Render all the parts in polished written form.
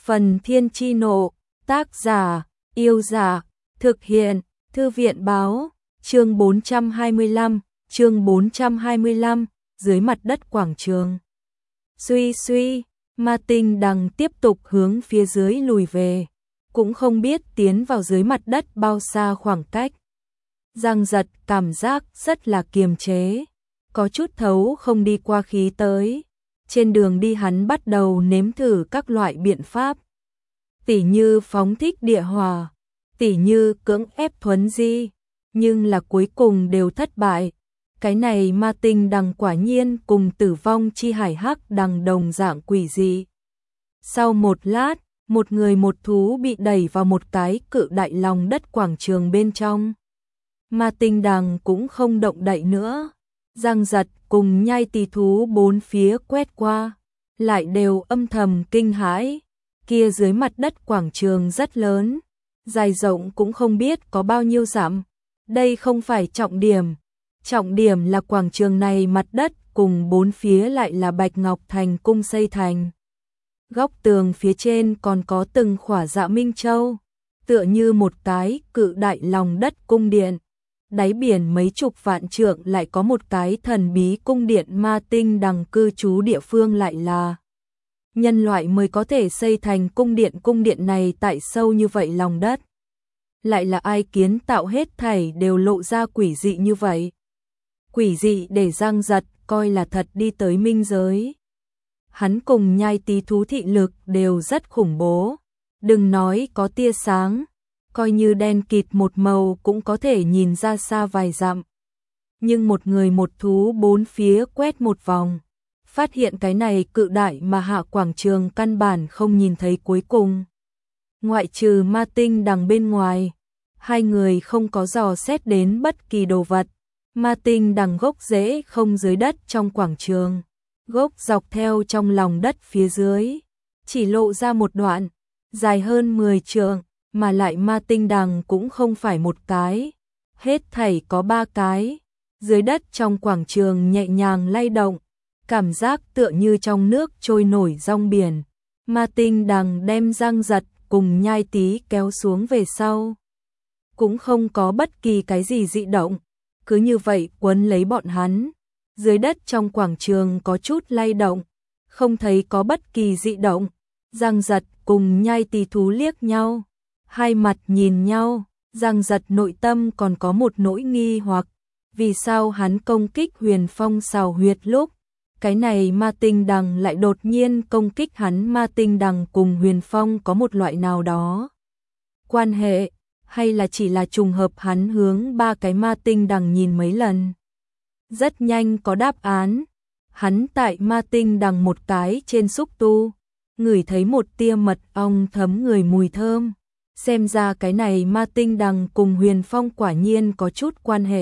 Phần Thiên Chi Nộ, tác giả, Yêu Giả, thực hiện, Thư viện Báo, chương 425, dưới mặt đất quảng trường. Suy suy, Ma Tinh Đằng tiếp tục hướng phía dưới lùi về, cũng không biết tiến vào dưới mặt đất bao xa khoảng cách. Giang Giật cảm giác rất là kiềm chế, có chút thấu không đi qua khí tới. Trên đường đi hắn bắt đầu nếm thử các loại biện pháp, tỉ như phóng thích địa hỏa, tỉ như cưỡng ép thuấn di, nhưng là cuối cùng đều thất bại. Cái này Ma Tinh Đằng quả nhiên cùng Tử Vong Chi Hải Hắc Đằng đồng dạng quỷ dị. Sau một lát, một người một thú bị đẩy vào một cái cự đại lòng đất quảng trường bên trong. Ma Tinh Đằng cũng không động đậy nữa. Giang Giật cùng Nhai Tỳ thú bốn phía quét qua, lại đều âm thầm kinh hãi. Kia dưới mặt đất quảng trường rất lớn, dài rộng cũng không biết có bao nhiêu dặm. Đây không phải trọng điểm. Trọng điểm là quảng trường này mặt đất cùng bốn phía lại là bạch ngọc thành cung xây thành. Góc tường phía trên còn có từng khỏa dạ minh châu, tựa như một cái cự đại lòng đất cung điện. Đáy biển mấy chục vạn trượng lại có một cái thần bí cung điện Ma Tinh Đằng cư trú địa phương, lại là nhân loại mới có thể xây thành cung điện này tại sâu như vậy lòng đất. Lại là ai kiến tạo, hết thảy đều lộ ra quỷ dị như vậy. Quỷ dị để Giang Giật coi là thật đi tới minh giới. Hắn cùng Nhai Tỳ thú thị lực đều rất khủng bố, đừng nói có tia sáng, coi như đen kịt một màu cũng có thể nhìn ra xa vài dặm. Nhưng một người một thú bốn phía quét một vòng, phát hiện cái này cự đại mà hạ quảng trường căn bản không nhìn thấy cuối cùng. Ngoại trừ Ma Tinh Đằng bên ngoài, hai người không có dò xét đến bất kỳ đồ vật. Ma Tinh Đằng gốc rễ không dưới đất trong quảng trường, gốc dọc theo trong lòng đất phía dưới, chỉ lộ ra một đoạn, dài hơn 10 trượng, mà lại Ma Tinh Đằng cũng không phải một cái, hết thảy có 3 cái. Dưới đất trong quảng trường nhẹ nhàng lay động, cảm giác tựa như trong nước trôi nổi rong biển. Ma Tinh Đằng đem Giang Giật cùng Nhai Tý kéo xuống về sau, cũng không có bất kỳ cái gì dị động, cứ như vậy quấn lấy bọn hắn. Dưới đất trong quảng trường có chút lay động, không thấy có bất kỳ dị động. Giang Giật cùng Nhai Tỳ thú liếc nhau, hai mặt nhìn nhau. Giang Giật nội tâm còn có một nỗi nghi hoặc, vì sao hắn công kích Huyền Phong xào huyệt lúc, cái này Ma Tinh Đằng lại đột nhiên công kích hắn. Ma Tinh Đằng cùng Huyền Phong có một loại nào đó quan hệ, hay là chỉ là trùng hợp hắn hướng 3 cái Ma Tinh Đằng nhìn mấy lần. Rất nhanh có đáp án, hắn tại Ma Tinh Đằng một cái trên xúc tu, ngửi thấy một tia mật ong thấm người mùi thơm. Xem ra cái này Ma Tinh Đằng cùng Huyền Phong quả nhiên có chút quan hệ.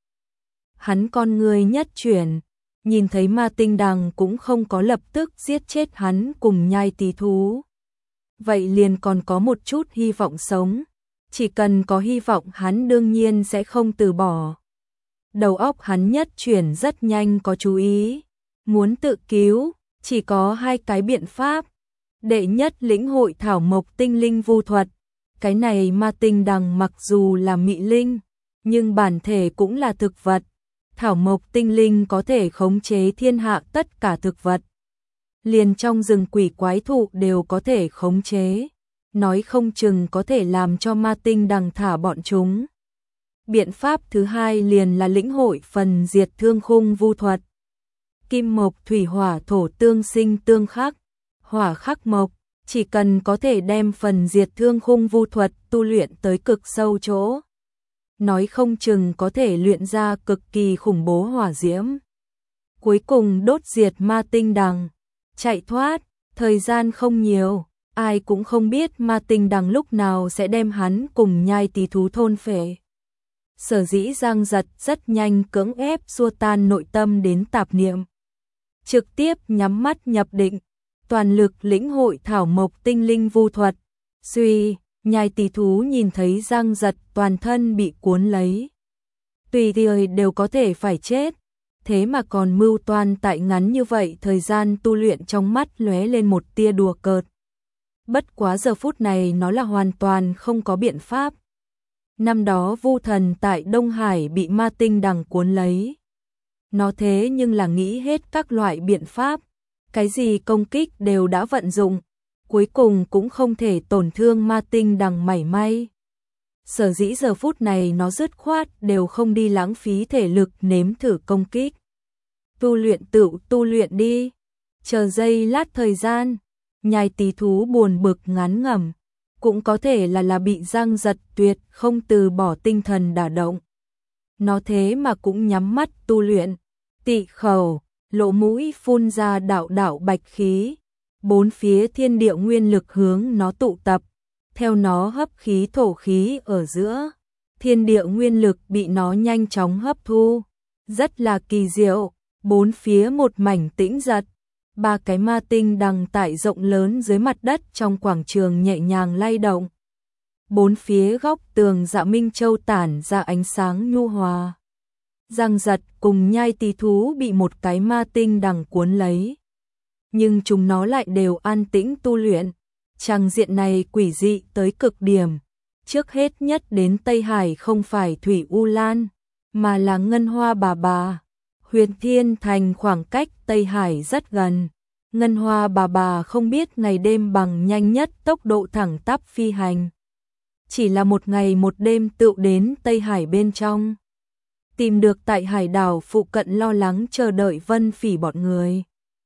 Hắn con người nhất chuyển, nhìn thấy Ma Tinh Đằng cũng không có lập tức giết chết hắn cùng Nhai Tỳ thú. Vậy liền còn có một chút hy vọng sống, chỉ cần có hy vọng hắn đương nhiên sẽ không từ bỏ. Đầu óc hắn nhất chuyển rất nhanh có chú ý, muốn tự cứu, chỉ có 2 cái biện pháp. Đệ nhất, lĩnh hội thảo mộc tinh linh vu thuật. Cái này Ma Tinh Đằng mặc dù là mị linh, nhưng bản thể cũng là thực vật. Thảo mộc tinh linh có thể khống chế thiên hạ tất cả thực vật. Liền trong rừng quỷ quái thụ đều có thể khống chế. Nói không chừng có thể làm cho Ma Tinh Đằng thả bọn chúng. Biện pháp thứ hai liền là lĩnh hội phần diệt thương khung vu thuật. Kim mộc thủy hỏa thổ tương sinh tương khắc, hỏa khắc mộc, chỉ cần có thể đem phần diệt thương khung vu thuật tu luyện tới cực sâu chỗ, nói không chừng có thể luyện ra cực kỳ khủng bố hỏa diễm. Cuối cùng đốt diệt Ma Tinh Đằng, chạy thoát. Thời gian không nhiều, ai cũng không biết Ma Tinh Đằng lúc nào sẽ đem hắn cùng Nhai Tỳ thú thôn phệ. Sở dĩ Giang Giật rất nhanh cưỡng ép xua tan nội tâm đến tạp niệm, trực tiếp nhắm mắt nhập định, toàn lực lĩnh hội thảo mộc tinh linh vu thuật. Suy, Nhai Tỳ thú nhìn thấy Giang Giật toàn thân bị cuốn lấy, tùy thời đều có thể phải chết, thế mà còn mưu toan tại ngắn như vậy thời gian tu luyện, trong mắt lóe lên một tia đùa cợt. Bất quá giờ phút này nó là hoàn toàn không có biện pháp. Năm đó Vu Thần tại Đông Hải bị ma tinh đằng cuốn lấy. Nó thế nhưng là nghĩ hết các loại biện pháp, cái gì công kích đều đã vận dụng, cuối cùng cũng không thể tổn thương ma tinh đằng mảy may. Sở dĩ giờ phút này nó dứt khoát đều không đi lãng phí thể lực nếm thử công kích. Tu luyện tự tu luyện đi, chờ giây lát thời gian, nhai tí thú buồn bực ngán ngẩm, cũng có thể là bị Giang Giật tuyệt không từ bỏ tinh thần đả động. Nó thế mà cũng nhắm mắt tu luyện, tị khẩu, lỗ mũi phun ra đạo đạo bạch khí, bốn phía thiên địa nguyên lực hướng nó tụ tập, theo nó hấp khí thổ khí ở giữa, thiên địa nguyên lực bị nó nhanh chóng hấp thu, rất là kỳ diệu, bốn phía một mảnh tĩnh giật. Ba cái ma tinh đằng tại rộng lớn dưới mặt đất trong quảng trường nhẹ nhàng lay động. Bốn phía góc tường Dạ Minh Châu tản ra ánh sáng nhu hòa. Giang Giật cùng nhai tí thú bị một cái ma tinh đằng cuốn lấy. Nhưng chúng nó lại đều an tĩnh tu luyện. Tràng diện này quỷ dị tới cực điểm. Trước hết nhất đến Tây Hải không phải Thủy U Lan, mà là Ngân Hoa Bà Bà. Huyền Thiên Thành khoảng cách Tây Hải rất gần. Ngân Hoa Bà Bà không biết ngày đêm bằng nhanh nhất tốc độ thẳng tắp phi hành. Chỉ là một ngày một đêm tựu đến Tây Hải bên trong. Tìm được tại hải đảo phụ cận lo lắng chờ đợi Vân Phỉ bọn người.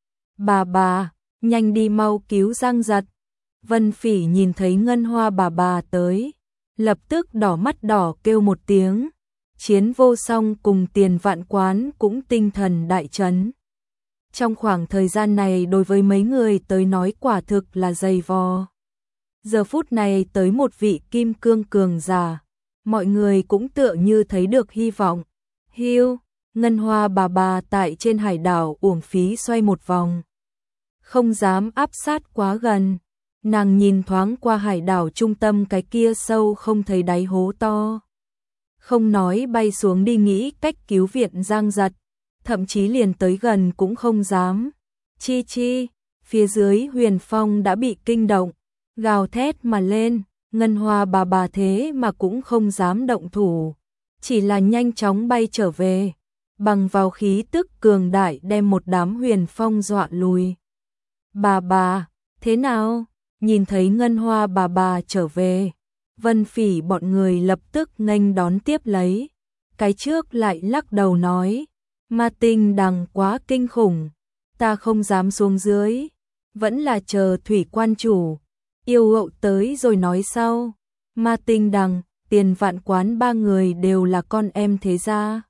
Bà, nhanh đi mau cứu Giang Giật. Vân Phỉ nhìn thấy Ngân Hoa Bà tới, lập tức đỏ mắt đỏ kêu một tiếng. Chiến Vô Song cùng Tiền Vạn Quán cũng tinh thần đại chấn. Trong khoảng thời gian này đối với mấy người tới nói quả thực là dày vò. Giờ phút này tới một vị kim cương cường giả, mọi người cũng tựa như thấy được hy vọng. Hiu, Ngân Hoa Bà tại trên hải đảo uổng phí xoay một vòng. Không dám áp sát quá gần. Nàng nhìn thoáng qua hải đảo trung tâm cái kia sâu không thấy đáy hố to. Không nói bay xuống đi nghĩ cách cứu viện Giang Giật, thậm chí liền tới gần cũng không dám. Chi, phía dưới Huyền Phong đã bị kinh động, gào thét mà lên, Ngân Hoa Bà thế mà cũng không dám động thủ, chỉ là nhanh chóng bay trở về, bằng vào khí tức cường đại đem một đám Huyền Phong dọa lùi. Bà, thế nào? Nhìn thấy Ngân Hoa Bà trở về, Vân Phỉ bọn người lập tức nghênh đón tiếp lấy. Cái trước lại lắc đầu nói, ma tinh đằng quá kinh khủng, ta không dám xuống dưới, vẫn là chờ Thủy Quan chủ, yêu hậu tới rồi nói sau. Ma tinh đằng, Tiền Vạn Quán ba người đều là con em thế gia.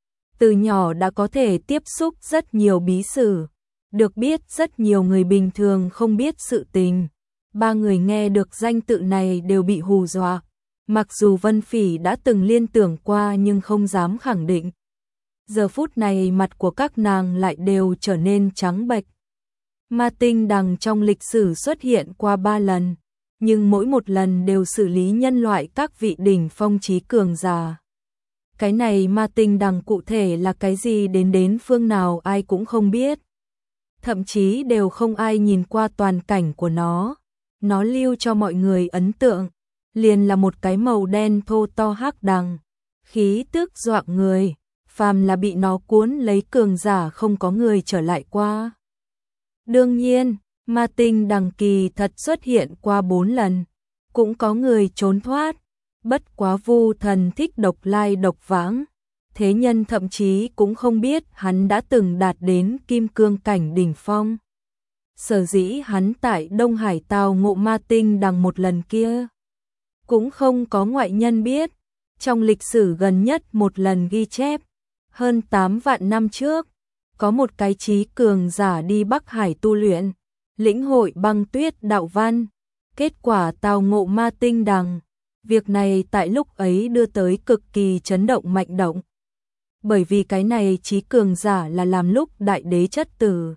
Từ nhỏ đã có thể tiếp xúc rất nhiều bí sử, được biết rất nhiều người bình thường không biết sự tình. Ba người nghe được danh tự này đều bị hù dọa. Mặc dù Vân Phỉ đã từng liên tưởng qua nhưng không dám khẳng định. Giờ phút này mặt của các nàng lại đều trở nên trắng bệch. Ma tinh đằng trong lịch sử xuất hiện qua 3 lần, nhưng mỗi một lần đều xử lý nhân loại các vị đỉnh phong trí cường giả. Cái này ma tinh đằng cụ thể là cái gì đến phương nào ai cũng không biết. Thậm chí đều không ai nhìn qua toàn cảnh của nó. Nó lưu cho mọi người ấn tượng, liền là một cái màu đen thô to hắc đằng, khí tức dọa người, phàm là bị nó cuốn lấy cường giả không có người trở lại qua. Đương nhiên, ma tinh đằng kỳ thật xuất hiện qua 4 lần, cũng có người trốn thoát, bất quá Vu Thần thích độc lai độc vãng, thế nhân thậm chí cũng không biết hắn đã từng đạt đến kim cương cảnh đỉnh phong. Sở dĩ hắn tại Đông Hải tao ngộ ma tinh đằng một lần kia, cũng không có ngoại nhân biết. Trong lịch sử gần nhất một lần ghi chép, hơn 8 vạn năm trước, có một cái trí cường giả đi Bắc Hải tu luyện, lĩnh hội băng tuyết đạo văn, kết quả tao ngộ ma tinh đằng. Việc này tại lúc ấy đưa tới cực kỳ chấn động mạnh động. Bởi vì cái này trí cường giả là làm lúc đại đế chất tử.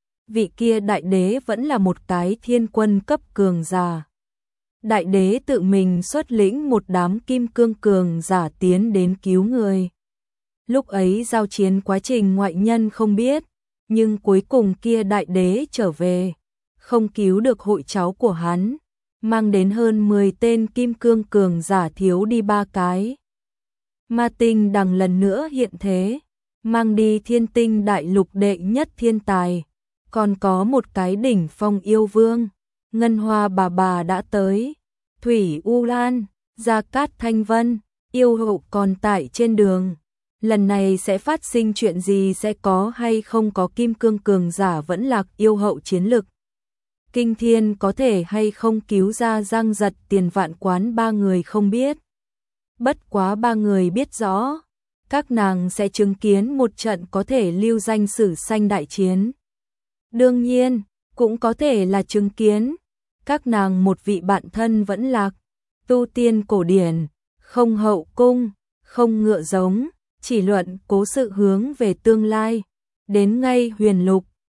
Vị kia đại đế vẫn là một cái thiên quân cấp cường giả. Đại đế tự mình xuất lĩnh một đám kim cương cường giả tiến đến cứu người. Lúc ấy giao chiến quá trình ngoại nhân không biết, nhưng cuối cùng kia đại đế trở về, không cứu được hội cháu của hắn, mang đến hơn 10 tên kim cương cường giả thiếu đi 3 cái. Ma tinh đằng lần nữa hiện thế, mang đi thiên tinh đại lục đệ nhất thiên tài, còn có một cái đỉnh phong yêu vương, Ngân Hoa bà đã tới, Thủy U Lan, Gia Cát Thanh Vân, yêu hậu còn tại trên đường. Lần này sẽ phát sinh chuyện gì, sẽ có hay không có kim cương cường giả vẫn lạc yêu hậu chiến lực kinh thiên, có thể hay không cứu ra Giang Giật Tiền Vạn Quán, ba người không biết. Bất quá ba người biết rõ, các nàng sẽ chứng kiến một trận có thể lưu danh sử sanh đại chiến. Đương nhiên, cũng có thể là chứng kiến các nàng một vị bạn thân vẫn lạc, tu tiên cổ điển, không hậu cung, không ngựa giống, chỉ luận cố sự hướng về tương lai, đến ngay huyền lục,